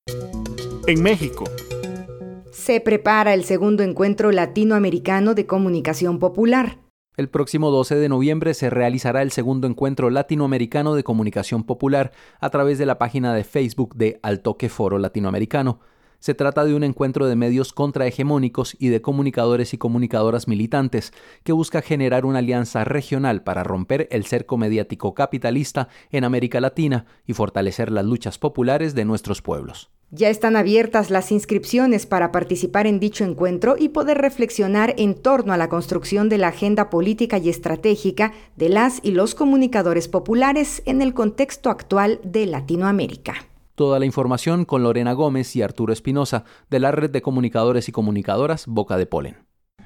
En México, se prepara el segundo encuentro latinoamericano de comunicación popular. El próximo 12 de noviembre se realizará el segundo encuentro latinoamericano de comunicación popular a través de la página de Facebook de Al Toque Foro Latinoamericano. Se trata de un encuentro de medios contrahegemónicos y de comunicadores y comunicadoras militantes que busca generar una alianza regional para romper el cerco mediático capitalista en América Latina y fortalecer las luchas populares de nuestros pueblos. Ya están abiertas las inscripciones para participar en dicho encuentro y poder reflexionar en torno a la construcción de la agenda política y estratégica de las y los comunicadores populares en el contexto actual de Latinoamérica. Toda la información con Lorena Gómez y Arturo Espinosa, de la Red de Comunicadores y Comunicadoras Boca de Polen.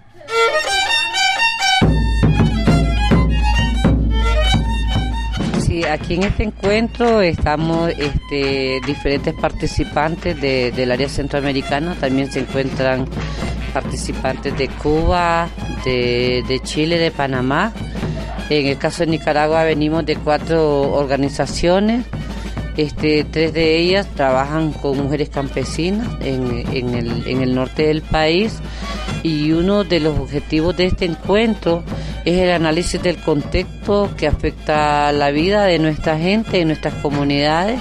Sí, aquí en este encuentro estamos diferentes participantes del área centroamericana. También se encuentran participantes de Cuba, de Chile, de Panamá. En el caso de Nicaragua venimos de 4 organizaciones. 3 de ellas trabajan con mujeres campesinas en el norte del país, y uno de los objetivos de este encuentro es el análisis del contexto que afecta a la vida de nuestra gente, de nuestras comunidades.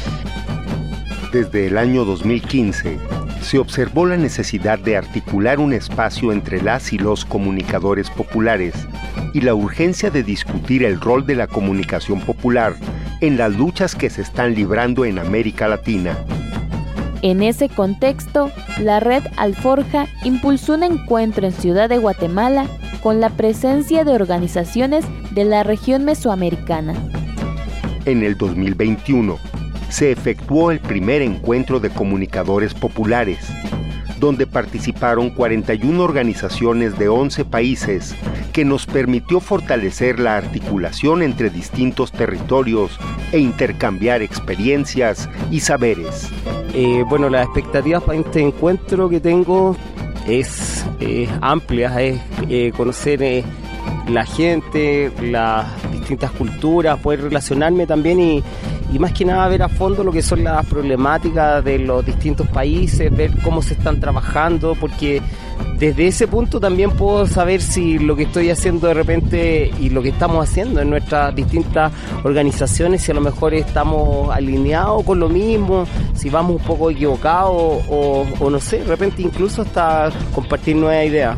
Desde el año 2015 se observó la necesidad de articular un espacio entre las y los comunicadores populares y la urgencia de discutir el rol de la comunicación popular en las luchas que se están librando en América Latina. En ese contexto, la Red Alforja impulsó un encuentro en Ciudad de Guatemala con la presencia de organizaciones de la región mesoamericana. En el 2021, se efectuó el primer encuentro de comunicadores populares, donde participaron 41 organizaciones de 11 países, que nos permitió fortalecer la articulación entre distintos territorios e intercambiar experiencias y saberes. Las expectativas para este encuentro que tengo es amplia, es conocer la gente, las distintas culturas, poder relacionarme también y más que nada ver a fondo lo que son las problemáticas de los distintos países, ver cómo se están trabajando, porque desde ese punto también puedo saber si lo que estoy haciendo de repente y lo que estamos haciendo en nuestras distintas organizaciones, si a lo mejor estamos alineados con lo mismo, si vamos un poco equivocados o no sé, de repente incluso hasta compartir nuevas ideas.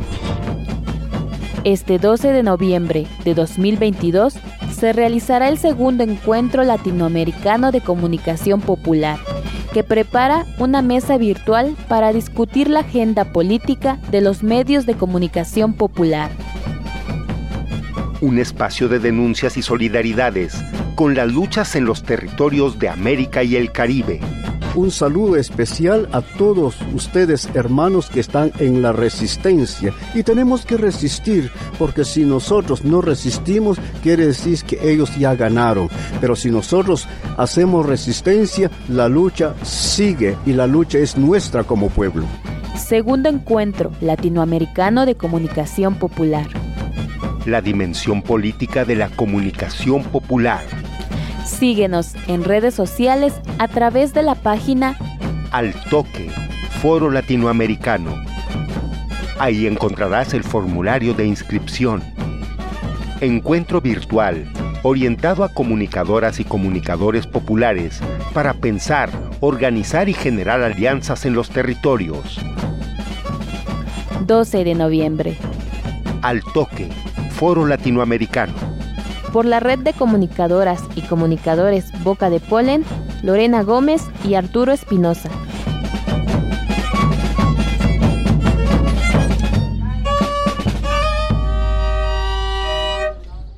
Este 12 de noviembre de 2022 se realizará el segundo encuentro latinoamericano de comunicación popular, que prepara una mesa virtual para discutir la agenda política de los medios de comunicación popular. Un espacio de denuncias y solidaridades con las luchas en los territorios de América y el Caribe. Un saludo especial a todos ustedes, hermanos, que están en la resistencia. Y tenemos que resistir, porque si nosotros no resistimos, quiere decir que ellos ya ganaron. Pero si nosotros hacemos resistencia, la lucha sigue y la lucha es nuestra como pueblo. Segundo encuentro latinoamericano de comunicación popular. La dimensión política de la comunicación popular. Síguenos en redes sociales a través de la página Al Toque Foro Latinoamericano. Ahí encontrarás el formulario de inscripción. Encuentro virtual orientado a comunicadoras y comunicadores populares para pensar, organizar y generar alianzas en los territorios. 12 de noviembre. Al Toque Foro Latinoamericano. Por la Red de Comunicadoras y Comunicadores Boca de Polen, Lorena Gómez y Arturo Espinosa.